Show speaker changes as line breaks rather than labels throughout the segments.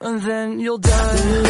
and then you'll die.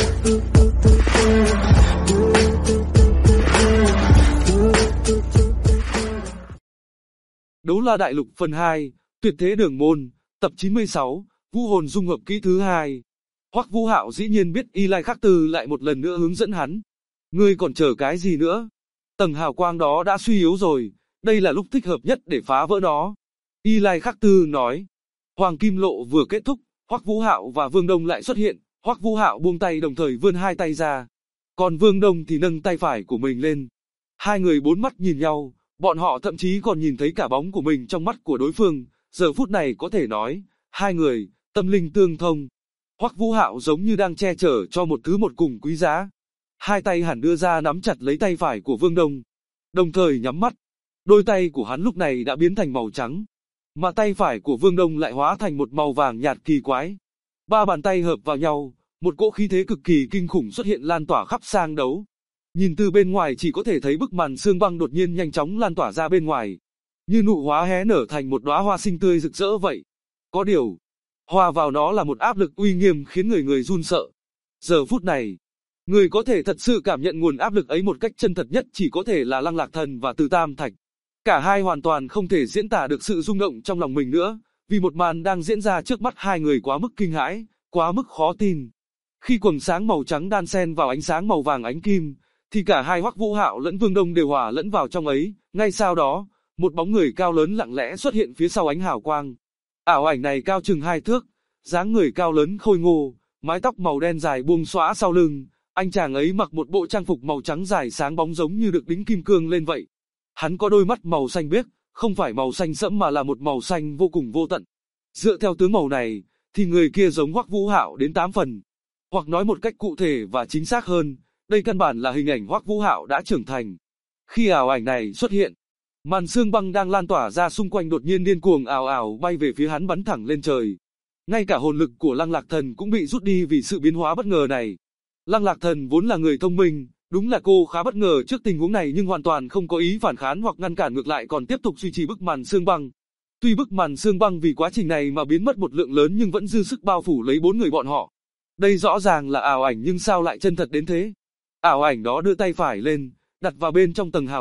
Đấu La Đại Lục phần 2, Tuyệt Thế Đường Môn, tập 96, Vũ Hồn dung hợp kỹ thứ 2. Hoắc Vũ Hạo dĩ nhiên biết Y Lai Khắc Tư lại một lần nữa hướng dẫn hắn. Ngươi còn chờ cái gì nữa? Tầng hào quang đó đã suy yếu rồi, đây là lúc thích hợp nhất để phá vỡ nó. Y Lai Khắc Tư nói. Hoàng Kim Lộ vừa kết thúc, Hoắc Vũ Hạo và Vương Đông lại xuất hiện. Hoắc Vũ Hạo buông tay đồng thời vươn hai tay ra, còn Vương Đông thì nâng tay phải của mình lên. Hai người bốn mắt nhìn nhau, bọn họ thậm chí còn nhìn thấy cả bóng của mình trong mắt của đối phương. Giờ phút này có thể nói, hai người tâm linh tương thông. Hoắc Vũ Hạo giống như đang che chở cho một thứ một cùng quý giá. Hai tay hắn đưa ra nắm chặt lấy tay phải của Vương Đông, đồng thời nhắm mắt. Đôi tay của hắn lúc này đã biến thành màu trắng, mà tay phải của Vương Đông lại hóa thành một màu vàng nhạt kỳ quái. Ba bàn tay hợp vào nhau, một cỗ khí thế cực kỳ kinh khủng xuất hiện lan tỏa khắp sang đấu. Nhìn từ bên ngoài chỉ có thể thấy bức màn xương băng đột nhiên nhanh chóng lan tỏa ra bên ngoài, như nụ hóa hé nở thành một đóa hoa xinh tươi rực rỡ vậy. Có điều, hòa vào nó là một áp lực uy nghiêm khiến người người run sợ. Giờ phút này, người có thể thật sự cảm nhận nguồn áp lực ấy một cách chân thật nhất chỉ có thể là Lăng Lạc Thần và Từ Tam Thạch. Cả hai hoàn toàn không thể diễn tả được sự rung động trong lòng mình nữa, vì một màn đang diễn ra trước mắt hai người quá mức kinh hãi, quá mức khó tin. Khi quầng sáng màu trắng đan xen vào ánh sáng màu vàng ánh kim, thì cả hai Hoắc Vũ Hạo lẫn Vương Đông đều hòa lẫn vào trong ấy. Ngay sau đó, một bóng người cao lớn lặng lẽ xuất hiện phía sau ánh hào quang. Ảo ảnh này cao chừng 2 thước, dáng người cao lớn khôi ngô, mái tóc màu đen dài buông xõa sau lưng. Anh chàng ấy mặc một bộ trang phục màu trắng dài sáng bóng giống như được đính kim cương lên vậy. Hắn có đôi mắt màu xanh biếc, không phải màu xanh sẫm mà là một màu xanh vô cùng vô tận. Dựa theo tướng màu này, thì người kia giống Hoắc Vũ Hạo đến 8 phần. Hoặc nói một cách cụ thể và chính xác hơn, đây căn bản là hình ảnh Hoắc Vũ Hạo đã trưởng thành. Khi ảo ảnh này xuất hiện, màn xương băng đang lan tỏa ra xung quanh đột nhiên điên cuồng ào ào bay về phía hắn bắn thẳng lên trời. Ngay cả hồn lực của Lăng Lạc Thần cũng bị rút đi vì sự biến hóa bất ngờ này. Lăng Lạc Thần vốn là người thông minh, đúng là cô khá bất ngờ trước tình huống này nhưng hoàn toàn không có ý phản kháng hoặc ngăn cản, ngược lại còn tiếp tục duy trì bức màn xương băng. Tuy bức màn xương băng vì quá trình này mà biến mất một lượng lớn nhưng vẫn dư sức bao phủ lấy bốn người bọn họ. Đây rõ ràng là ảo ảnh nhưng sao lại chân thật đến thế? Ảo ảnh đó đưa tay phải lên, đặt vào bên trong tầng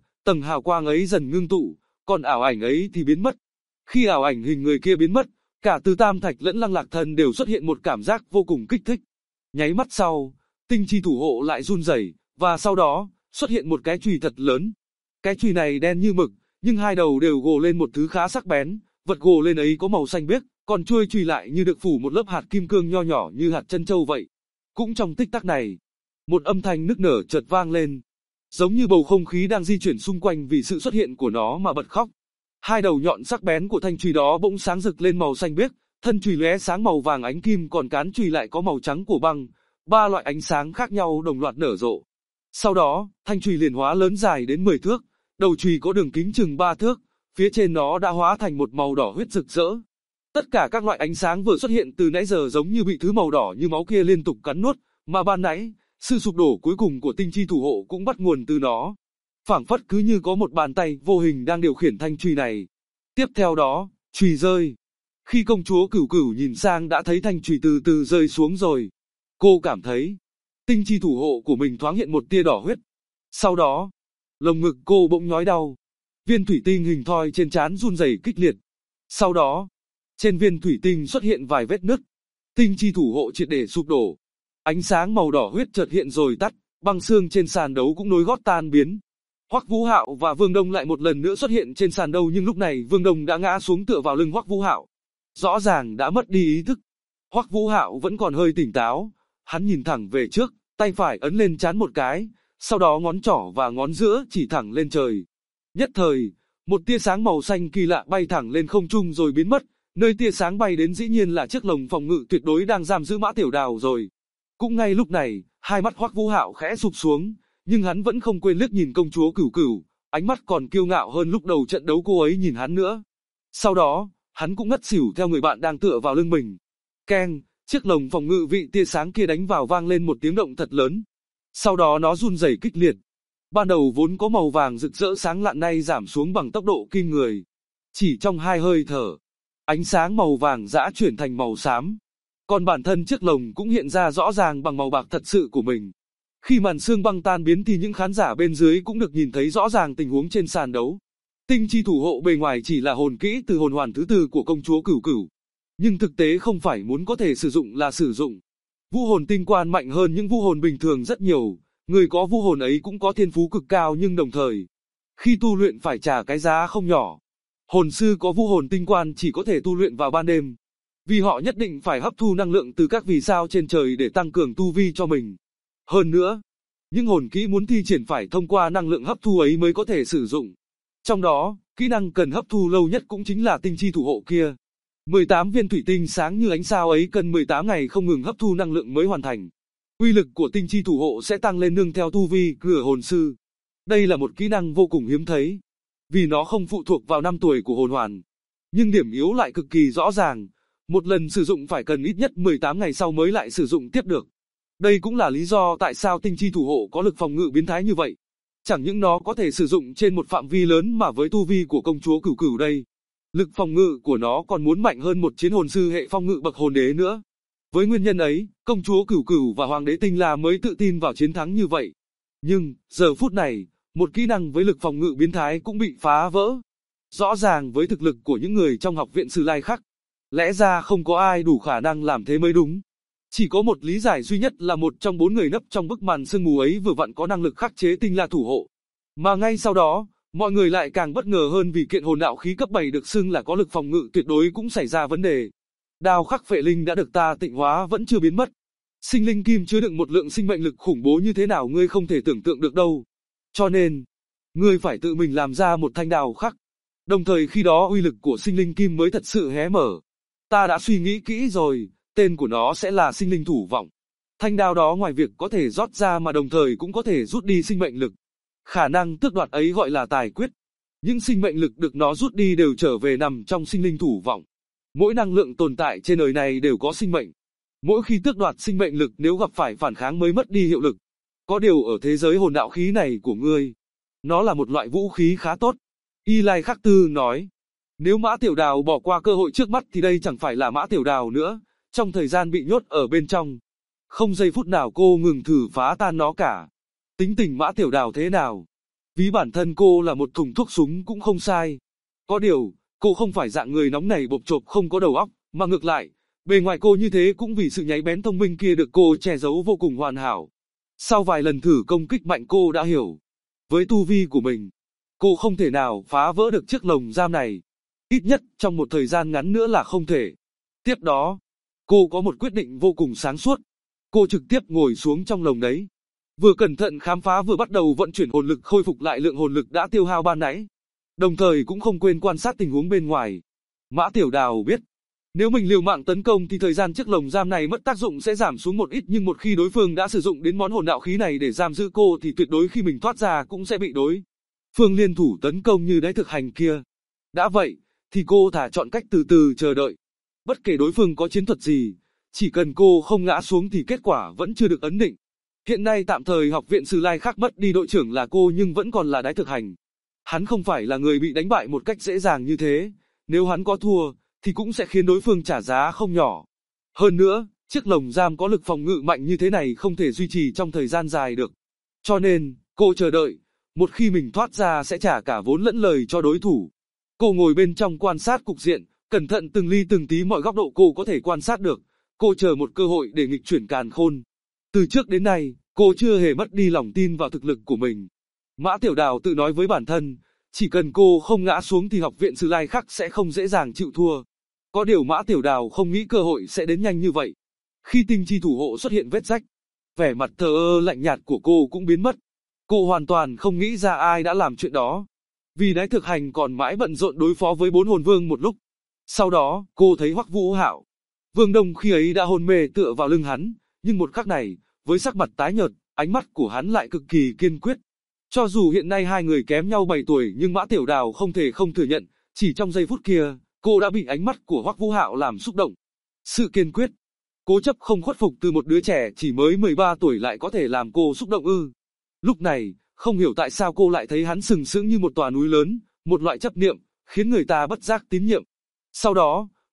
hào quang ấy dần ngưng tụ, còn ảo ảnh ấy thì biến mất. Khi ảo ảnh hình người kia biến mất, cả Từ Tam Thạch lẫn Lăng Lạc Thần đều xuất hiện một cảm giác vô cùng kích thích. Nháy mắt sau, tinh chi thủ hộ lại run rẩy, và sau đó, xuất hiện một cái chùy thật lớn. Cái chùy này đen như mực, nhưng hai đầu đều gồ lên một thứ khá sắc bén, vật gồ lên ấy có màu xanh biếc, còn chuôi chùy lại như được phủ một lớp hạt kim cương nho nhỏ như hạt trân châu vậy. Cũng trong tích tắc này, một âm thanh nức nở chợt vang lên, giống như bầu không khí đang di chuyển xung quanh vì sự xuất hiện của nó mà bật khóc. Hai đầu nhọn sắc bén của thanh chùy đó bỗng sáng rực lên màu xanh biếc, thân chùy lóe sáng màu vàng ánh kim, còn cán chùy lại có màu trắng của băng. Ba loại ánh sáng khác nhau đồng loạt nở rộ. Sau đó, thanh chùy liền hóa lớn dài đến 10 thước, đầu chùy có đường kính chừng 3 thước, phía trên nó đã hóa thành một màu đỏ huyết rực rỡ. Tất cả các loại ánh sáng vừa xuất hiện từ nãy giờ giống như bị thứ màu đỏ như máu kia liên tục cắn nuốt, mà ban nãy, sự sụp đổ cuối cùng của tinh chi thủ hộ cũng bắt nguồn từ nó. Phảng phất cứ như có một bàn tay vô hình đang điều khiển thanh chùy này. Tiếp theo đó, chùy rơi. Khi công chúa Cửu Cửu nhìn sang đã thấy thanh chùy từ từ rơi xuống rồi. Cô cảm thấy, tinh chi thủ hộ của mình thoáng hiện một tia đỏ huyết. Sau đó, lồng ngực cô bỗng nhói đau. Viên thủy tinh hình thoi trên trán run rẩy kịch liệt. Sau đó, trên viên thủy tinh xuất hiện vài vết nứt. Tinh chi thủ hộ triệt để sụp đổ. Ánh sáng màu đỏ huyết chợt hiện rồi tắt, băng xương trên sàn đấu cũng nối gót tan biến. Hoắc Vũ Hạo và Vương Đông lại một lần nữa xuất hiện trên sàn đấu, nhưng lúc này Vương Đông đã ngã xuống tựa vào lưng Hoắc Vũ Hạo, rõ ràng đã mất đi ý thức. Hoắc Vũ Hạo vẫn còn hơi tỉnh táo, hắn nhìn thẳng về trước, tay phải ấn lên trán một cái, sau đó ngón trỏ và ngón giữa chỉ thẳng lên trời. Nhất thời, một tia sáng màu xanh kỳ lạ bay thẳng lên không trung rồi biến mất, nơi tia sáng bay đến dĩ nhiên là chiếc lồng phòng ngự tuyệt đối đang giam giữ Mã Tiểu Đào rồi. Cũng ngay lúc này, hai mắt Hoắc Vũ Hạo khẽ sụp xuống, nhưng hắn vẫn không quên liếc nhìn công chúa Cửu Cửu, ánh mắt còn kiêu ngạo hơn lúc đầu trận đấu cô ấy nhìn hắn nữa. Sau đó, hắn cũng ngất xỉu theo người bạn đang tựa vào lưng mình. Keng, chiếc lồng phòng ngự vị tia sáng kia đánh vào vang lên một tiếng động thật lớn. Sau đó nó run rẩy kịch liệt. Ban đầu vốn có màu vàng rực rỡ sáng lạn nay giảm xuống bằng tốc độ kinh người. Chỉ trong 2 hơi thở, ánh sáng màu vàng dã chuyển thành màu xám. Còn bản thân chiếc lồng cũng hiện ra rõ ràng bằng màu bạc thật sự của mình. Khi màn sương băng tan biến thì những khán giả bên dưới cũng được nhìn thấy rõ ràng tình huống trên sàn đấu. Tinh chi thủ hộ bề ngoài chỉ là hồn kỹ từ hồn hoàn thứ tư của công chúa Cửu Cửu. Nhưng thực tế không phải muốn có thể sử dụng là sử dụng. Vũ hồn tinh quan mạnh hơn những vũ hồn bình thường rất nhiều, người có vũ hồn ấy cũng có thiên phú cực cao nhưng đồng thời, khi tu luyện phải trả cái giá không nhỏ. Hồn sư có vũ hồn tinh quan chỉ có thể tu luyện vào ban đêm, vì họ nhất định phải hấp thu năng lượng từ các vì sao trên trời để tăng cường tu vi cho mình. Hơn nữa, những hồn kỹ muốn thi triển phải thông qua năng lượng hấp thu ấy mới có thể sử dụng. Trong đó, kỹ năng cần hấp thu lâu nhất cũng chính là tinh chi thủ hộ kia. 18 viên thủy tinh sáng như ánh sao ấy cần 18 ngày không ngừng hấp thu năng lượng mới hoàn thành. Uy lực của tinh chi thủ hộ sẽ tăng lên nương theo tu vi của hồn sư. Đây là một kỹ năng vô cùng hiếm thấy, vì nó không phụ thuộc vào năm tuổi của hồn hoàn. Nhưng điểm yếu lại cực kỳ rõ ràng, một lần sử dụng phải cần ít nhất 18 ngày sau mới lại sử dụng tiếp được. Đây cũng là lý do tại sao tinh chi thủ hộ có lực phòng ngự biến thái như vậy. Chẳng những nó có thể sử dụng trên một phạm vi lớn mà với tu vi của công chúa Cửu Cửu đây, lực phòng ngự của nó còn muốn mạnh hơn một chiến hồn sư hệ phong ngự bậc hồn đế nữa. Với nguyên nhân ấy, công chúa Cửu Cửu và hoàng đế Tinh La mới tự tin vào chiến thắng như vậy. Nhưng, giờ phút này, một kỹ năng với lực phòng ngự biến thái cũng bị phá vỡ. Rõ ràng với thực lực của những người trong học viện Sử Lai Khắc, lẽ ra không có ai đủ khả năng làm thế mới đúng. Chỉ có một lý giải duy nhất là một trong 4 người nấp trong bức màn sương mù ấy vừa vặn có năng lực khắc chế Tinh La thủ hộ. Mà ngay sau đó, mọi người lại càng bất ngờ hơn vì kiện hồn đạo khí cấp 7 được xưng là có lực phòng ngự tuyệt đối cũng xảy ra vấn đề. Đao khắc phệ linh đã được ta tịnh hóa vẫn chưa biến mất. Sinh linh kim chứa đựng một lượng sinh mệnh lực khủng bố như thế nào ngươi không thể tưởng tượng được đâu. Cho nên, ngươi phải tự mình làm ra một thanh đao khắc. Đồng thời khi đó uy lực của sinh linh kim mới thật sự hé mở. Ta đã suy nghĩ kỹ rồi, tên của nó sẽ là sinh linh thủ vọng. Thanh đao đó ngoài việc có thể rót ra mà đồng thời cũng có thể rút đi sinh mệnh lực. Khả năng tước đoạt ấy gọi là tài quyết. Những sinh mệnh lực được nó rút đi đều trở về nằm trong sinh linh thủ vọng. Mỗi năng lượng tồn tại trên đời này đều có sinh mệnh. Mỗi khi tước đoạt sinh mệnh lực nếu gặp phải phản kháng mới mất đi hiệu lực. Có điều ở thế giới hồn đạo khí này của ngươi, nó là một loại vũ khí khá tốt. Y Lai Khắc Tư nói, nếu Mã Tiểu Đào bỏ qua cơ hội trước mắt thì đây chẳng phải là Mã Tiểu Đào nữa. Trong thời gian bị nhốt ở bên trong, không giây phút nào cô ngừng thử phá tan nó cả. Tính tình Mã Tiểu Đào thế nào? Ví bản thân cô là một thùng thuốc súng cũng không sai. Có điều, cô không phải dạng người nóng nảy bộp chộp không có đầu óc, mà ngược lại, bề ngoài cô như thế cũng vì sự nháy bén thông minh kia được cô che giấu vô cùng hoàn hảo. Sau vài lần thử công kích mạnh cô đã hiểu, với tu vi của mình, cô không thể nào phá vỡ được chiếc lồng giam này. Ít nhất trong một thời gian ngắn nữa là không thể. Tiếp đó, cô có một quyết định vô cùng sáng suốt. Cô trực tiếp ngồi xuống trong lồng đấy. Vừa cẩn thận khám phá vừa bắt đầu vận chuyển hồn lực khôi phục lại lượng hồn lực đã tiêu hao ban nãy. Đồng thời cũng không quên quan sát tình huống bên ngoài. Mã Tiểu Đào biết, nếu mình liều mạng tấn công thì thời gian chiếc lồng giam này mất tác dụng sẽ giảm xuống một ít, nhưng một khi đối phương đã sử dụng đến món hồn đạo khí này để giam giữ cô thì tuyệt đối khi mình thoát ra cũng sẽ bị đối phương liên thủ tấn công như đáy thực hành kia. Đã vậy, thì cô thà chọn cách từ từ chờ đợi. Bất kể đối phương có chiến thuật gì, chỉ cần cô không ngã xuống thì kết quả vẫn chưa được ấn định. Hiện nay tạm thời học viện Sử Lai Khắc mất đi đội trưởng là cô nhưng vẫn còn là đái thực hành. Hắn không phải là người bị đánh bại một cách dễ dàng như thế, nếu hắn có thua, thì cũng sẽ khiến đối phương trả giá không nhỏ. Hơn nữa, chiếc lồng giam có lực phòng ngự mạnh như thế này không thể duy trì trong thời gian dài được. Cho nên, cô chờ đợi, một khi mình thoát ra sẽ trả cả vốn lẫn lời cho đối thủ. Cô ngồi bên trong quan sát cục diện, cẩn thận từng ly từng tí mọi góc độ cô có thể quan sát được. Cô chờ một cơ hội để nghịch chuyển càn khôn. Từ trước đến nay, cô chưa hề mất đi lòng tin vào thực lực của mình. Mã Tiểu Đào tự nói với bản thân, chỉ cần cô không ngã xuống thì học viện Sử Lai Khắc sẽ không dễ dàng chịu thua. Có điều Mã Tiểu Đào không nghĩ cơ hội sẽ đến nhanh như vậy. Khi tinh chi thủ hộ xuất hiện vết rách, vẻ mặt thờ ơ lạnh nhạt của cô cũng biến mất. Cô hoàn toàn không nghĩ ra ai đã làm chuyện đó. Vì đái thực hành còn mãi bận rộn đối phó với 4 hồn vương một lúc. Sau đó, cô thấy Hoắc Vũ Hạo. Vương Đông khi ấy đã hôn mê tựa vào lưng hắn, nhưng một khắc này, với sắc mặt tái nhợt, ánh mắt của hắn lại cực kỳ kiên quyết. Cho dù hiện nay hai người kém nhau 7 tuổi nhưng Mã Tiểu Đào không thể không thừa nhận, chỉ trong giây phút kia, cô đã bị ánh mắt của Hoắc Vũ Hạo làm xúc động. Sự kiên quyết, cố chấp không khuất phục từ một đứa trẻ chỉ mới 13 tuổi lại có thể làm cô xúc động ư. Lúc này, không hiểu tại sao cô lại thấy hắn sừng sững như một tòa núi lớn, một loại chấp niệm, khiến người ta bất giác tín nhiệm. Sau đó,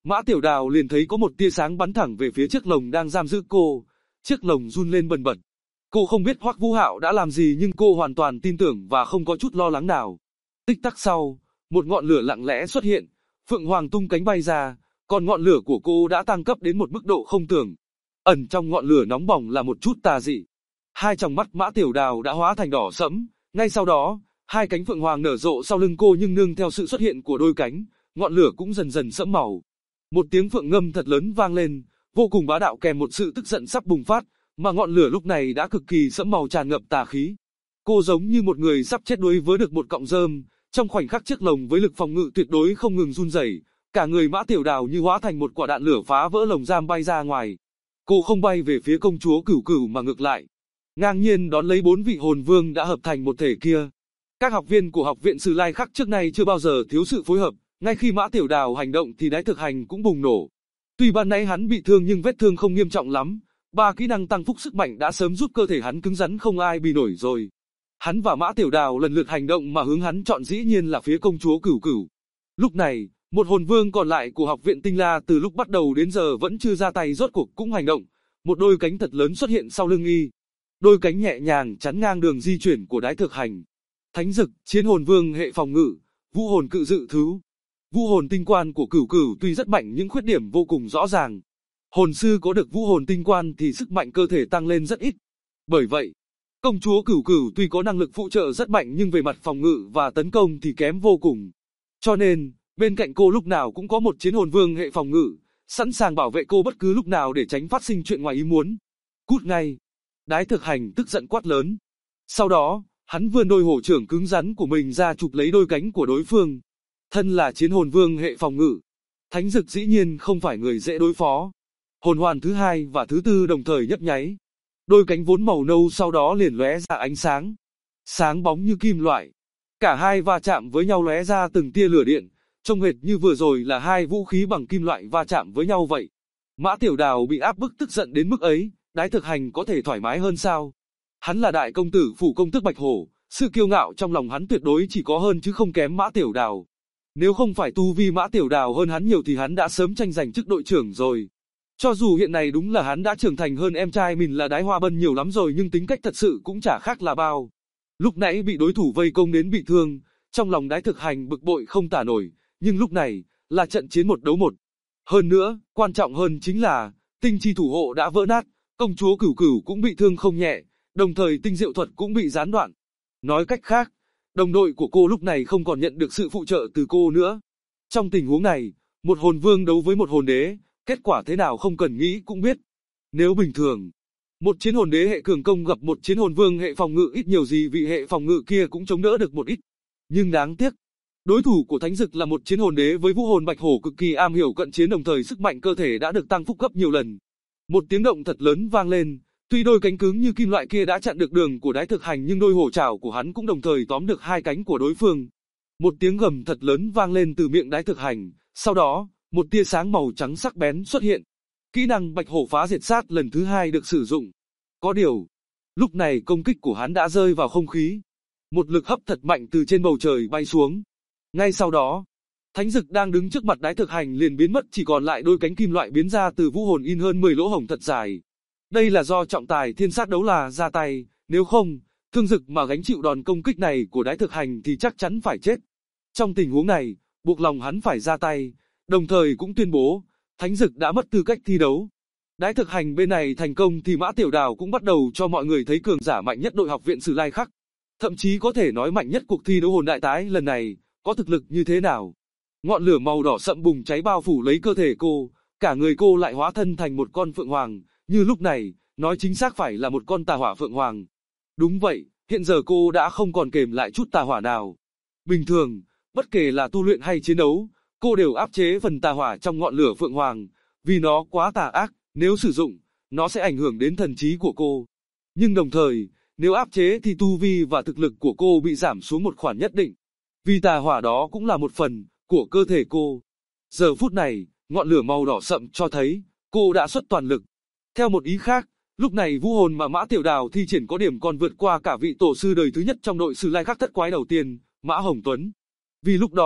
Mã Tiểu Đào liền thấy có một tia sáng bắn thẳng về phía chiếc lồng đang giam giữ cô. Chiếc lồng run lên bần bật. Cô không biết Hoắc Vũ Hạo đã làm gì nhưng cô hoàn toàn tin tưởng và không có chút lo lắng nào. Tích tắc sau, một ngọn lửa lặng lẽ xuất hiện, Phượng Hoàng tung cánh bay ra, còn ngọn lửa của cô đã tăng cấp đến một mức độ không tưởng. Ẩn trong ngọn lửa nóng bỏng là một chút tà dị. Hai tròng mắt Mã Tiểu Đào đã hóa thành đỏ sẫm, ngay sau đó, hai cánh Phượng Hoàng nở rộ sau lưng cô nhưng nương theo sự xuất hiện của đôi cánh, ngọn lửa cũng dần dần sẫm màu. Một tiếng phượng ngâm thật lớn vang lên, vô cùng bá đạo kèm một sự tức giận sắp bùng phát, mà ngọn lửa lúc này đã cực kỳ sẫm màu tràn ngập tà khí. Cô giống như một người sắp chết đuối với được một cọng rơm, trong khoảnh khắc chiếc lồng với lực phòng ngự tuyệt đối không ngừng run rẩy, cả người Mã Tiểu Đào như hóa thành một quả đạn lửa phá vỡ lồng giam bay ra ngoài. Cô không bay về phía công chúa Cửu Cửu mà ngược lại, ngang nhiên đón lấy 4 vị hồn vương đã hợp thành một thể kia. Các học viên của học viện Sử Lai Khắc trước nay chưa bao giờ thiếu sự phối hợp, ngay khi Mã Tiểu Đào hành động thì đái thực hành cũng bùng nổ. Tuy ban nãy hắn bị thương nhưng vết thương không nghiêm trọng lắm, 3 kỹ năng tăng phúc sức mạnh đã sớm giúp cơ thể hắn cứng rắn không ai bì nổi rồi. Hắn và Mã Tiểu Đào lần lượt hành động mà hướng hắn chọn dĩ nhiên là phía công chúa Cửu Cửu. Lúc này, một hồn vương còn lại của học viện Tinh La từ lúc bắt đầu đến giờ vẫn chưa ra tay rốt cuộc cũng hành động, một đôi cánh thật lớn xuất hiện sau lưng y. Đôi cánh nhẹ nhàng chắn ngang đường di chuyển của đái thực hành. Thánh Dực, chiến hồn vương hệ phòng ngự, vũ hồn cự dự thứ. Vũ hồn tinh quan của Cửu Cửu tuy rất mạnh nhưng khuyết điểm vô cùng rõ ràng. Hồn sư có được vũ hồn tinh quan thì sức mạnh cơ thể tăng lên rất ít. Bởi vậy, công chúa Cửu Cửu tuy có năng lực phụ trợ rất mạnh nhưng về mặt phòng ngự và tấn công thì kém vô cùng. Cho nên, bên cạnh cô lúc nào cũng có một chiến hồn vương hệ phòng ngự, sẵn sàng bảo vệ cô bất cứ lúc nào để tránh phát sinh chuyện ngoài ý muốn. Cút ngay! Đái thực hành tức giận quát lớn. Sau đó, hắn vươn đôi hổ trưởng cứng rắn của mình ra chụp lấy đôi cánh của đối phương. Thân là chiến hồn vương hệ phòng ngự, Thánh Dực dĩ nhiên không phải người dễ đối phó. Hồn hoàn thứ 2 và thứ 4 đồng thời nhấp nháy. Đôi cánh vốn màu nâu sau đó liền lóe ra ánh sáng. Sáng bóng như kim loại. Cả hai va chạm với nhau lóe ra từng tia lửa điện, trông hệt như vừa rồi là hai vũ khí bằng kim loại va chạm với nhau vậy. Mã Tiểu Đào bị áp bức tức giận đến mức ấy, đái thực hành có thể thoải mái hơn sao? Hắn là đại công tử phủ công tước Bạch Hổ, sự kiêu ngạo trong lòng hắn tuyệt đối chỉ có hơn chứ không kém Mã Tiểu Đào. Nếu không phải tu vi Mã Tiểu Đào hơn hắn nhiều thì hắn đã sớm tranh giành chức đội trưởng rồi. Cho dù hiện nay đúng là hắn đã trưởng thành hơn em trai mình là Đái Hoa Bân nhiều lắm rồi nhưng tính cách thật sự cũng chả khác là bao. Lúc nãy bị đối thủ vây công đến bị thương, trong lòng đái thực hành bực bội không tả nổi, nhưng lúc này, là trận chiến 1 đấu 1. Hơn nữa, quan trọng hơn chính là, tinh chi thủ hộ đã vỡ nát, công chúa Cửu Cửu cũng bị thương không nhẹ, đồng thời tinh diệu thuật cũng bị gián đoạn. Nói cách khác, đồng đội của cô lúc này không còn nhận được sự phụ trợ từ cô nữa. Trong tình huống này, một hồn vương đấu với một hồn đế, kết quả thế nào không cần nghĩ cũng biết. Nếu bình thường, một chiến hồn đế hệ cường công gặp một chiến hồn vương hệ phòng ngự ít nhiều gì vì hệ phòng ngự kia cũng chống đỡ được một ít. Nhưng đáng tiếc, đối thủ của Thánh Dực là một chiến hồn đế với vũ hồn Bạch Hổ cực kỳ am hiểu cận chiến đồng thời sức mạnh cơ thể đã được tăng phúc gấp nhiều lần. Một tiếng động thật lớn vang lên, tuy đôi cánh cứng như kim loại kia đã chặn được đường của đái thực hành nhưng đôi hổ trảo của hắn cũng đồng thời tóm được hai cánh của đối phương. Một tiếng gầm thật lớn vang lên từ miệng đái thực hành, sau đó, một tia sáng màu trắng sắc bén xuất hiện. Kỹ năng Bạch Hổ phá diệt sát lần thứ 2 được sử dụng. Có điều, lúc này công kích của hắn đã rơi vào không khí. Một lực hấp thật mạnh từ trên bầu trời bay xuống. Ngay sau đó, Thánh Dực đang đứng trước mặt đái thực hành liền biến mất chỉ còn lại đôi cánh kim loại biến ra từ vũ hồn in hơn 10 lỗ hổng thật dài. Đây là do trọng tài thiên sát đấu là ra tay, nếu không, Thương Dực mà gánh chịu đòn công kích này của đái thực hành thì chắc chắn phải chết. Trong tình huống này, buộc lòng hắn phải ra tay, đồng thời cũng tuyên bố, Thánh Dực đã mất tư cách thi đấu. Đái thực hành bên này thành công thì Mã Tiểu Đào cũng bắt đầu cho mọi người thấy cường giả mạnh nhất đội học viện Sử Lai Khắc. Thậm chí có thể nói mạnh nhất cuộc thi đấu hồn đại tái lần này, có thực lực như thế nào. Ngọn lửa màu đỏ sậm bùng cháy bao phủ lấy cơ thể cô, cả người cô lại hóa thân thành một con phượng hoàng, như lúc này, nói chính xác phải là một con tà hỏa phượng hoàng. Đúng vậy, hiện giờ cô đã không còn kềm lại chút tà hỏa nào. Bình thường, bất kể là tu luyện hay chiến đấu, cô đều áp chế phần tà hỏa trong ngọn lửa phượng hoàng, vì nó quá tà ác, nếu sử dụng, nó sẽ ảnh hưởng đến thần trí của cô. Nhưng đồng thời, nếu áp chế thì tu vi và thực lực của cô bị giảm xuống một khoản nhất định. Vì tà hỏa đó cũng là một phần của cơ thể cô. Giờ phút này, ngọn lửa màu đỏ sậm cho thấy, cô đã xuất toàn lực. Theo một ý khác, lúc này vũ hồn mà Mã Tiểu Đào thi triển có điểm còn vượt qua cả vị tổ sư đời thứ nhất trong đội Sử Lai Khắc thất quái đầu tiên, Mã Hồng Tuấn. Vì lúc đó,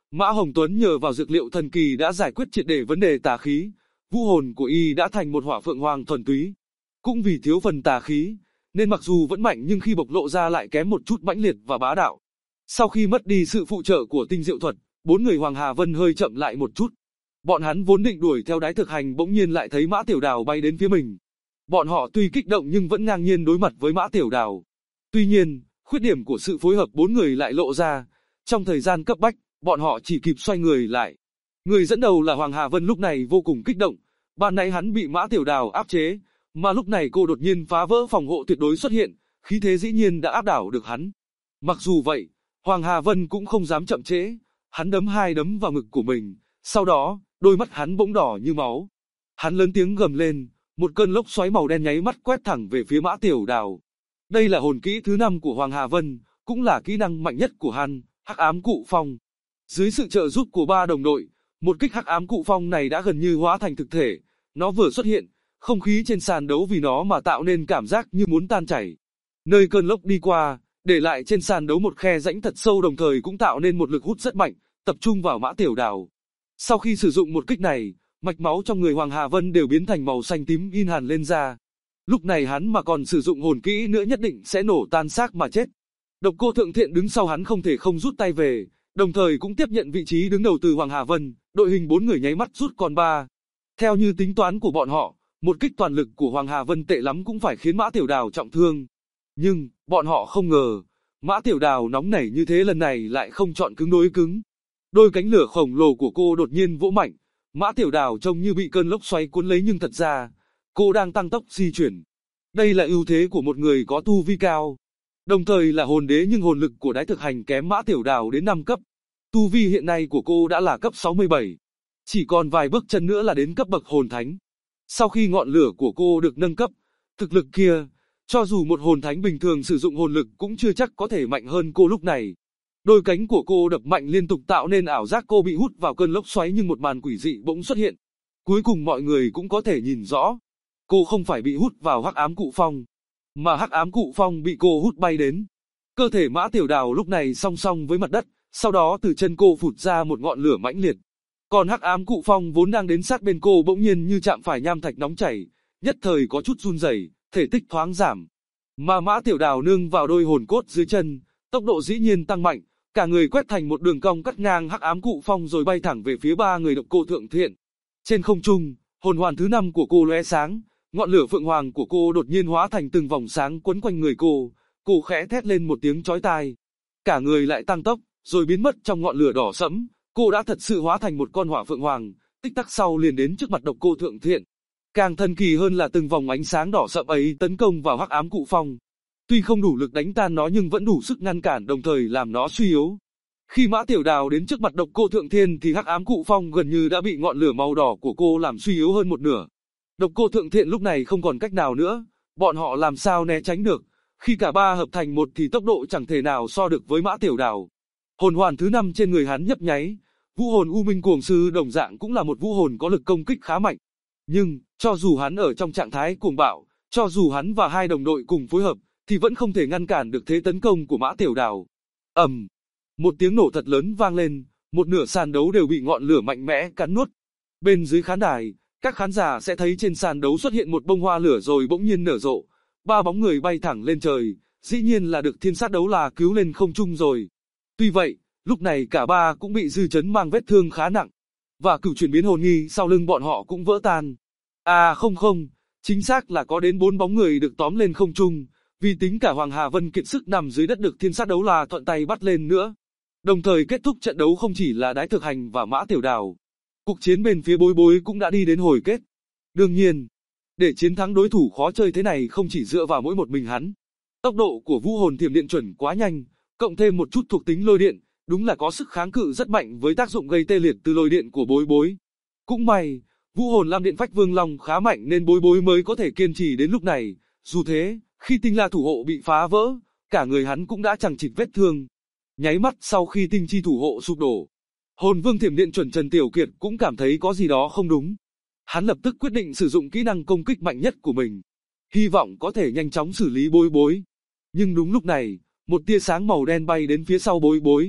Mã Hồng Tuấn nhờ vào dược liệu thần kỳ đã giải quyết triệt để vấn đề tà khí, vũ hồn của y đã thành một hỏa phượng hoàng thuần túy. Cũng vì thiếu phần tà khí, nên mặc dù vẫn mạnh nhưng khi bộc lộ ra lại kém một chút mãnh liệt và bá đạo. Sau khi mất đi sự phụ trợ của tinh diệu thuật, bốn người Hoàng Hà Vân hơi chậm lại một chút. Bọn hắn vốn định đuổi theo Đái Thực Hành bỗng nhiên lại thấy Mã Tiểu Đào bay đến phía mình. Bọn họ tuy kích động nhưng vẫn ngang nhiên đối mặt với Mã Tiểu Đào. Tuy nhiên, khuyết điểm của sự phối hợp bốn người lại lộ ra. Trong thời gian cấp bách, bọn họ chỉ kịp xoay người lại. Người dẫn đầu là Hoàng Hà Vân lúc này vô cùng kích động. Ban nãy hắn bị Mã Tiểu Đào áp chế, mà lúc này cô đột nhiên phá vỡ phòng hộ tuyệt đối xuất hiện, khí thế dĩ nhiên đã áp đảo được hắn. Mặc dù vậy, Hoàng Hà Vân cũng không dám chậm trễ, hắn đấm hai đấm vào ngực của mình, sau đó, đôi mắt hắn bỗng đỏ như máu. Hắn lớn tiếng gầm lên, một cơn lốc xoáy màu đen nháy mắt quét thẳng về phía Mã Tiểu Đào. Đây là hồn kỹ thứ 5 của Hoàng Hà Vân, cũng là kỹ năng mạnh nhất của hắn, Hắc Ám Cụ Phong. Dưới sự trợ giúp của 3 đồng đội, một kích Hắc Ám Cụ Phong này đã gần như hóa thành thực thể. Nó vừa xuất hiện, không khí trên sàn đấu vì nó mà tạo nên cảm giác như muốn tan chảy. Nơi cơn lốc đi qua, để lại trên sàn đấu một khe rãnh thật sâu, đồng thời cũng tạo nên một lực hút rất mạnh, tập trung vào Mã Tiểu Đào. Sau khi sử dụng một kích này, mạch máu trong người Hoàng Hà Vân đều biến thành màu xanh tím in hẳn lên da. Lúc này hắn mà còn sử dụng hồn kỹ nữa nhất định sẽ nổ tan xác mà chết. Độc Cô Thượng Thiện đứng sau hắn không thể không rút tay về, đồng thời cũng tiếp nhận vị trí đứng đầu từ Hoàng Hà Vân, đội hình 4 người nháy mắt rút còn 3. Theo như tính toán của bọn họ, một kích toàn lực của Hoàng Hà Vân tệ lắm cũng phải khiến Mã Tiểu Đào trọng thương. Nhưng, bọn họ không ngờ, Mã Tiểu Đào nóng nảy như thế lần này lại không chọn cứng đối cứng. Đôi cánh lửa khổng lồ của cô đột nhiên vỗ mạnh, Mã Tiểu Đào trông như bị cơn lốc xoáy cuốn lấy nhưng thật ra, cô đang tăng tốc di chuyển. Đây là ưu thế của một người có tu vi cao. Đồng thời là hồn đế nhưng hồn lực của Đái Thực Hành kém Mã Tiểu Đào đến 5 cấp. Tu vi hiện nay của cô đã là cấp 67. Chỉ còn vài bước chân nữa là đến cấp bậc hồn thánh. Sau khi ngọn lửa của cô được nâng cấp, thực lực kia, cho dù một hồn thánh bình thường sử dụng hồn lực cũng chưa chắc có thể mạnh hơn cô lúc này. Đôi cánh của cô đập mạnh liên tục tạo nên ảo giác cô bị hút vào cơn lốc xoáy, nhưng một màn quỷ dị bỗng xuất hiện. Cuối cùng mọi người cũng có thể nhìn rõ. Cô không phải bị hút vào Hắc Ám Cụ Phong, mà Hắc Ám Cụ Phong bị cô hút bay đến. Cơ thể Mã Tiểu Đào lúc này song song với mặt đất, sau đó từ chân cô phụt ra một ngọn lửa mãnh liệt. Còn Hắc Ám Cụ Phong vốn đang đến sát bên cô bỗng nhiên như chạm phải nham thạch nóng chảy, nhất thời có chút run rẩy, thể tích thoáng giảm. Mà Mã Tiểu Đào nương vào đôi hồn cốt dưới chân, tốc độ dĩ nhiên tăng mạnh, cả người quét thành một đường cong cắt ngang Hắc Ám Cụ Phong rồi bay thẳng về phía 3 người Độc Cô Thượng Thiện. Trên không trung, hồn hoàn thứ 5 của cô lóe sáng, ngọn lửa phượng hoàng của cô đột nhiên hóa thành từng vòng sáng quấn quanh người cô khẽ thét lên một tiếng chói tai. Cả người lại tăng tốc, rồi biến mất trong ngọn lửa đỏ sẫm, cô đã thật sự hóa thành một con hỏa phượng hoàng, tích tắc sau liền đến trước mặt Độc Cô Thượng Thiện. Càng thần kỳ hơn là từng vòng ánh sáng đỏ sẫm ấy tấn công vào Hắc Ám Cụ Phong. Tuy không đủ lực đánh tan nó nhưng vẫn đủ sức ngăn cản, đồng thời làm nó suy yếu. Khi Mã Tiểu Đào đến trước mặt Độc Cô Thượng Thiên thì Hắc Ám Cụ Phong gần như đã bị ngọn lửa màu đỏ của cô làm suy yếu hơn một nửa. Độc Cô Thượng Thiện lúc này không còn cách nào nữa, bọn họ làm sao né tránh được, khi cả ba hợp thành một thì tốc độ chẳng thể nào so được với Mã Tiểu Đào. Hồn hoàn thứ 5 trên người hắn nhấp nháy, vũ hồn U Minh Cuồng Sư đồng dạng cũng là một vũ hồn có lực công kích khá mạnh. Nhưng, cho dù hắn ở trong trạng thái cuồng bạo, cho dù hắn và 2 đồng đội cùng phối hợp, thì vẫn không thể ngăn cản được thế tấn công của Mã Tiểu Đào. Ầm, một tiếng nổ thật lớn vang lên, một nửa sàn đấu đều bị ngọn lửa mạnh mẽ cắn nuốt. Bên dưới khán đài, các khán giả sẽ thấy trên sàn đấu xuất hiện một bông hoa lửa rồi bỗng nhiên nở rộ, 3 bóng người bay thẳng lên trời, dĩ nhiên là được Thiên Sát Đấu La cứu lên không trung rồi. Tuy vậy, lúc này cả ba cũng bị dư chấn mang vết thương khá nặng, và cửu chuyển biến hồn nghi sau lưng bọn họ cũng vỡ tan. À không, chính xác là có đến 4 bóng người được tóm lên không trung, vì tính cả Hoàng Hà Vân kiệt sức nằm dưới đất được Thiên Sát Đấu La thuận tay bắt lên nữa. Đồng thời kết thúc trận đấu không chỉ là Đái Thực Hành và Mã Tiểu Đào, cuộc chiến bên phía Bối Bối cũng đã đi đến hồi kết. Đương nhiên, để chiến thắng đối thủ khó chơi thế này không chỉ dựa vào mỗi một mình hắn. Tốc độ của vũ hồn thiểm điện chuẩn quá nhanh, cộng thêm một chút thuộc tính lôi điện, đúng là có sức kháng cự rất mạnh với tác dụng gây tê liệt từ lôi điện của Bối Bối. Cũng may, vũ hồn Lam Điện Phách Vương Long khá mạnh nên Bối Bối mới có thể kiên trì đến lúc này. Dù thế, khi tinh la thủ hộ bị phá vỡ, cả người hắn cũng đã chằng chịt vết thương. Nháy mắt sau khi tinh chi thủ hộ sụp đổ, hồn vương thiểm điện chuẩn Trần Tiểu Kiệt cũng cảm thấy có gì đó không đúng. Hắn lập tức quyết định sử dụng kỹ năng công kích mạnh nhất của mình, hy vọng có thể nhanh chóng xử lý Bối Bối. Nhưng đúng lúc này, một tia sáng màu đen bay đến phía sau Bối Bối.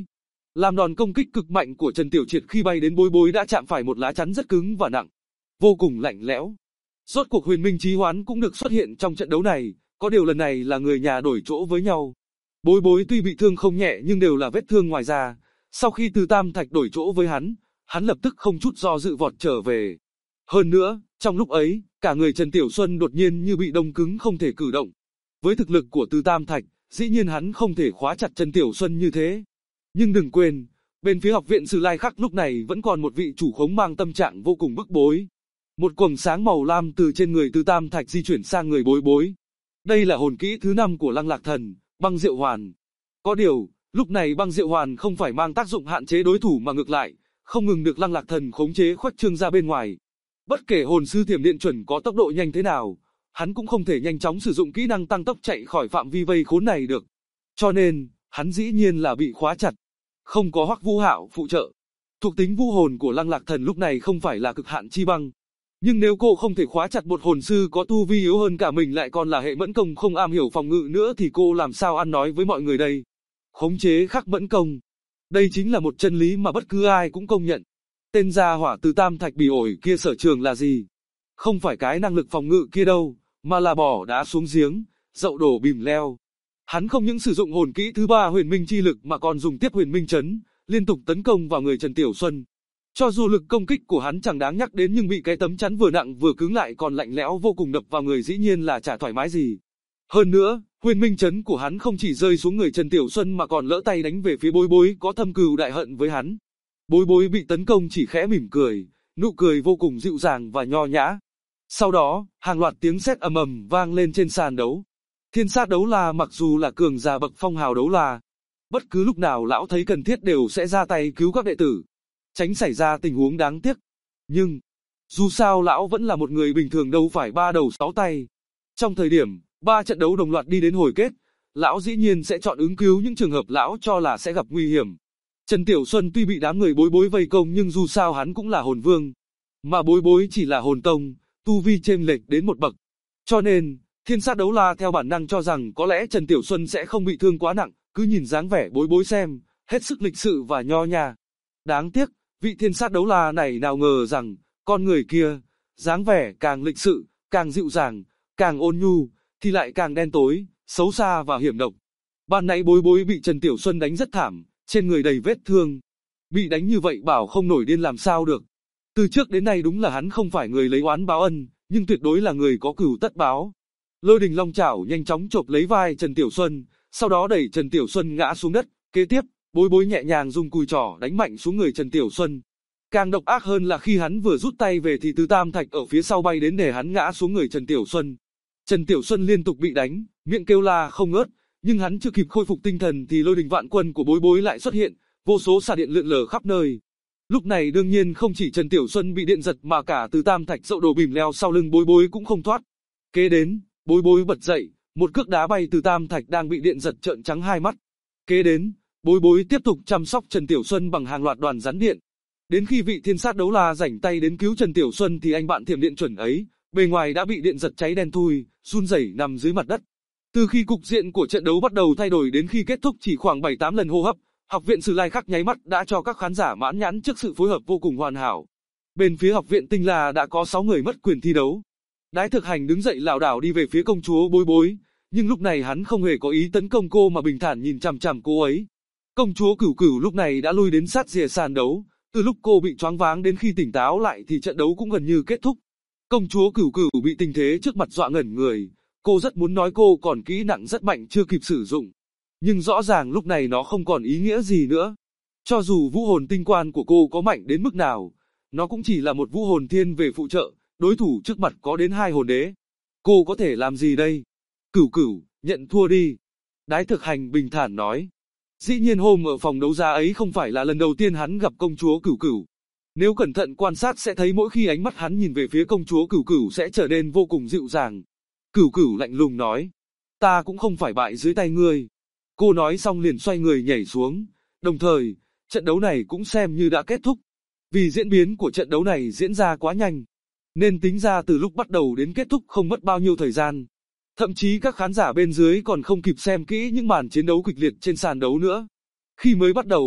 Làm đòn công kích cực mạnh của Trần Tiểu Triệt khi bay đến Bối Bối đã chạm phải một lá chắn rất cứng và nặng, vô cùng lạnh lẽo. Rốt cuộc Huyền Minh Chí Hoán cũng được xuất hiện trong trận đấu này, có điều lần này là người nhà đổi chỗ với nhau. Bối Bối tuy bị thương không nhẹ nhưng đều là vết thương ngoài da. Sau khi Từ Tam Thạch đổi chỗ với hắn lập tức không chút do dự vọt trở về. Hơn nữa, trong lúc ấy, cả người Trần Tiểu Xuân đột nhiên như bị đông cứng không thể cử động. Với thực lực của Từ Tam Thạch, dĩ nhiên hắn không thể khóa chặt Trần Tiểu Xuân như thế. Nhưng đừng quên, bên phía học viện Sử Lai Khắc lúc này vẫn còn một vị chủ khống mang tâm trạng vô cùng bức bối. Một quầng sáng màu lam từ trên người Từ Tam Thạch di chuyển sang người Bối Bối. Đây là hồn kỹ thứ 5 của Lăng Lạc Thần, Băng Diệu Hoàn. Có điều, lúc này Băng Diệu Hoàn không phải mang tác dụng hạn chế đối thủ mà ngược lại, không ngừng được Lăng Lạc Thần khống chế khuếch trương ra bên ngoài. Bất kể hồn sư Thiểm Điện Chuẩn có tốc độ nhanh thế nào, hắn cũng không thể nhanh chóng sử dụng kỹ năng tăng tốc chạy khỏi phạm vi vây khốn này được. Cho nên, hắn dĩ nhiên là bị khóa chặt. Không có Hoắc Vũ Hạo phụ trợ. Thuộc tính vũ hồn của Lăng Lạc Thần lúc này không phải là cực hạn chi băng. Nhưng nếu cô không thể khóa chặt một hồn sư có tu vi yếu hơn cả mình lại còn là hệ mẫn công không am hiểu phòng ngự nữa thì cô làm sao ăn nói với mọi người đây? Khống chế khắc mẫn công. Đây chính là một chân lý mà bất cứ ai cũng công nhận. Tên gia hỏa Từ Tam Thạch bỉ ổi kia sở trường là gì? Không phải cái năng lực phòng ngự kia đâu, mà là bỏ đá xuống giếng, dậu đổ bìm leo. Hắn không những sử dụng hồn kỹ thứ 3 Huyền Minh Chi Lực mà còn dùng tiếp Huyền Minh Chấn, liên tục tấn công vào người Trần Tiểu Xuân. Cho dù lực công kích của hắn chẳng đáng nhắc đến nhưng bị cái tấm chắn vừa nặng vừa cứng lại còn lạnh lẽo vô cùng đập vào người dĩ nhiên là chả thoải mái gì. Hơn nữa, Huyền Minh Chấn của hắn không chỉ rơi xuống người Trần Tiểu Xuân mà còn lỡ tay đánh về phía Bối Bối có thâm cừu đại hận với hắn. Bối Bối bị tấn công chỉ khẽ mỉm cười, nụ cười vô cùng dịu dàng và nho nhã. Sau đó, hàng loạt tiếng sét ầm ầm vang lên trên sàn đấu. Thiên Sát Đấu La mặc dù là cường giả bậc phong hào đấu la, bất cứ lúc nào lão thấy cần thiết đều sẽ ra tay cứu các đệ tử, tránh xảy ra tình huống đáng tiếc. Nhưng, dù sao lão vẫn là một người bình thường đâu phải 3 đầu 6 tay. Trong thời điểm 3 trận đấu đồng loạt đi đến hồi kết, lão dĩ nhiên sẽ chọn ứng cứu những trường hợp lão cho là sẽ gặp nguy hiểm. Trần Tiểu Xuân tuy bị đám người Bối Bối vây công nhưng dù sao hắn cũng là hồn vương, mà Bối Bối chỉ là hồn tông, tu vi chênh lệch đến một bậc. Cho nên, Thiên Sát Đấu La theo bản năng cho rằng có lẽ Trần Tiểu Xuân sẽ không bị thương quá nặng, cứ nhìn dáng vẻ Bối Bối xem, hết sức lịch sự và nho nhã. Đáng tiếc, vị Thiên Sát Đấu La này nào ngờ rằng, con người kia, dáng vẻ càng lịch sự, càng dịu dàng, càng ôn nhu, thì lại càng đen tối, xấu xa và hiểm độc. Ban nãy Bối Bối bị Trần Tiểu Xuân đánh rất thảm, trên người đầy vết thương. Bị đánh như vậy bảo không nổi điên làm sao được. Từ trước đến nay đúng là hắn không phải người lấy oán báo ân, nhưng tuyệt đối là người có cửu tất báo. Lôi Đình Long Chảo nhanh chóng chộp lấy vai Trần Tiểu Xuân, sau đó đẩy Trần Tiểu Xuân ngã xuống đất. Kế tiếp, Bối Bối nhẹ nhàng dùng cùi trỏ đánh mạnh xuống người Trần Tiểu Xuân. Càng độc ác hơn là khi hắn vừa rút tay về thì Từ Tam Thạch ở phía sau bay đến để hắn ngã xuống người Trần Tiểu Xuân. Trần Tiểu Xuân liên tục bị đánh, miệng kêu la không ngớt, nhưng hắn chưa kịp khôi phục tinh thần thì Lôi Đình Vạn Quân của Bối Bối lại xuất hiện, vô số xà điện lượn lờ khắp nơi. Lúc này đương nhiên không chỉ Trần Tiểu Xuân bị điện giật mà cả Từ Tam Thạch dậu đổ bìm leo sau lưng Bối Bối cũng không thoát. Kế đến, Bối Bối bật dậy, một cước đá bay Từ Tam Thạch đang bị điện giật trợn trắng hai mắt. Kế đến, Bối Bối tiếp tục chăm sóc Trần Tiểu Xuân bằng hàng loạt đoàn rắn điện. Đến khi vị Thiên Sát Đấu La rảnh tay đến cứu Trần Tiểu Xuân thì anh bạn Thiểm Điện Chuẩn ấy, bề ngoài đã bị điện giật cháy đen thui, run rẩy nằm dưới mặt đất. Từ khi cục diện của trận đấu bắt đầu thay đổi đến khi kết thúc chỉ khoảng 7-8 lần hô hấp, Học viện Sử Lai Khắc nháy mắt đã cho các khán giả mãn nhãn trước sự phối hợp vô cùng hoàn hảo. Bên phía Học viện Tinh La đã có 6 người mất quyền thi đấu. Đái Thực Hành đứng dậy lảo đảo đi về phía công chúa Bối Bối, nhưng lúc này hắn không hề có ý tấn công cô mà bình thản nhìn chằm chằm cô ấy. Công chúa Cửu Cửu lúc này đã lui đến sát rìa sàn đấu, từ lúc cô bị choáng váng đến khi tỉnh táo lại thì trận đấu cũng gần như kết thúc. Công chúa Cửu Cửu bị tình thế trước mặt dọa ngẩn người, cô rất muốn nói cô còn kỹ năng rất mạnh chưa kịp sử dụng. Nhưng rõ ràng lúc này nó không còn ý nghĩa gì nữa. Cho dù vũ hồn tinh quan của cô có mạnh đến mức nào, nó cũng chỉ là một vũ hồn thiên về phụ trợ, đối thủ trước mặt có đến 2 hồn đế. Cô có thể làm gì đây? Cửu Cửu, nhận thua đi. Đái Thực Hành bình thản nói. Dĩ nhiên hôm ở phòng đấu giá ấy không phải là lần đầu tiên hắn gặp công chúa Cửu Cửu. Nếu cẩn thận quan sát sẽ thấy mỗi khi ánh mắt hắn nhìn về phía công chúa Cửu Cửu sẽ trở nên vô cùng dịu dàng. Cửu Cửu lạnh lùng nói. Ta cũng không phải bại dưới tay ngươi. Cô nói xong liền xoay người nhảy xuống. Đồng thời, trận đấu này cũng xem như đã kết thúc. Vì diễn biến của trận đấu này diễn ra quá nhanh, nên tính ra từ lúc bắt đầu đến kết thúc không mất bao nhiêu thời gian. Thậm chí các khán giả bên dưới còn không kịp xem kỹ những màn chiến đấu kịch liệt trên sàn đấu nữa. Khi mới bắt đầu,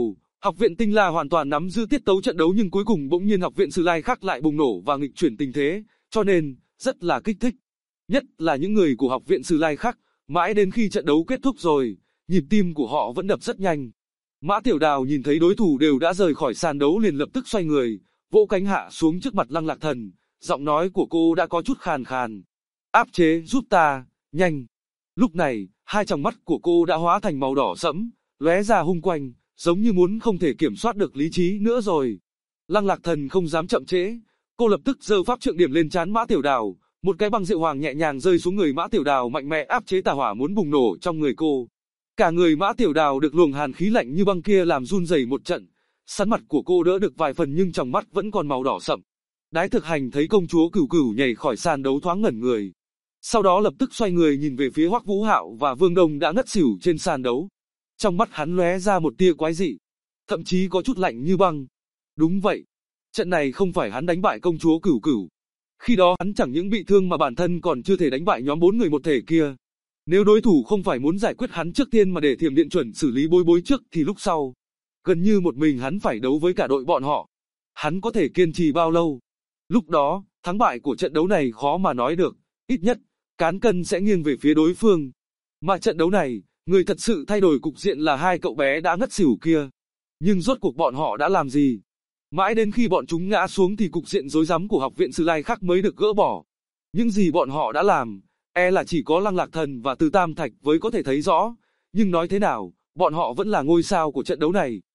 Học viện Tinh La hoàn toàn nắm giữ tiết tấu trận đấu nhưng cuối cùng bỗng nhiên Học viện Sử Lai Khắc lại bùng nổ và nghịch chuyển tình thế, cho nên rất là kích thích. Nhất là những người của Học viện Sử Lai Khắc, mãi đến khi trận đấu kết thúc rồi, nhịp tim của họ vẫn đập rất nhanh. Mã Tiểu Đào nhìn thấy đối thủ đều đã rời khỏi sàn đấu liền lập tức xoay người, vỗ cánh hạ xuống trước mặt Lăng Lạc Thần, giọng nói của cô đã có chút khàn khàn. Áp chế giúp ta, nhanh. Lúc này, hai tròng mắt của cô đã hóa thành màu đỏ sẫm, lóe ra hung quanh, giống như muốn không thể kiểm soát được lý trí nữa rồi. Lăng Lạc Thần không dám chậm trễ, cô lập tức giơ pháp trượng điểm lên trán Mã Tiểu Đào, một cái băng rượu hoàng nhẹ nhàng rơi xuống người Mã Tiểu Đào mạnh mẽ áp chế tà hỏa muốn bùng nổ trong người cô. Cả người Mã Tiểu Đào được luồng hàn khí lạnh như băng kia làm run rẩy một trận, sán mặt của cô đỡ được vài phần nhưng trong mắt vẫn còn màu đỏ sậm. Đái Thực Hành thấy công chúa Cửu Cửu nhảy khỏi sàn đấu thoáng ngẩn người. Sau đó lập tức xoay người nhìn về phía Hoắc Vũ Hạo và Vương Đông đã ngất xỉu trên sàn đấu. Trong mắt hắn lóe ra một tia quái dị, thậm chí có chút lạnh như băng. Đúng vậy, trận này không phải hắn đánh bại công chúa Cửu Cửu. Khi đó hắn chẳng những bị thương mà bản thân còn chưa thể đánh bại nhóm 4 người một thể kia. Nếu đối thủ không phải muốn giải quyết hắn trước tiên mà để Thiểm Điện Chuẩn xử lý Bối Bối trước thì lúc sau, gần như một mình hắn phải đấu với cả đội bọn họ. Hắn có thể kiên trì bao lâu? Lúc đó, thắng bại của trận đấu này khó mà nói được, ít nhất, cán cân sẽ nghiêng về phía đối phương. Mà trận đấu này, người thật sự thay đổi cục diện là hai cậu bé đã ngất xỉu kia. Nhưng rốt cuộc bọn họ đã làm gì? Mãi đến khi bọn chúng ngã xuống thì cục diện rối rắm của Học viện Sử Lai Khắc mới được gỡ bỏ. Những gì bọn họ đã làm, là chỉ có Lăng Lạc Thần và Từ Tam Thạch mới có thể thấy rõ. Nhưng nói thế nào, bọn họ vẫn là ngôi sao của trận đấu này.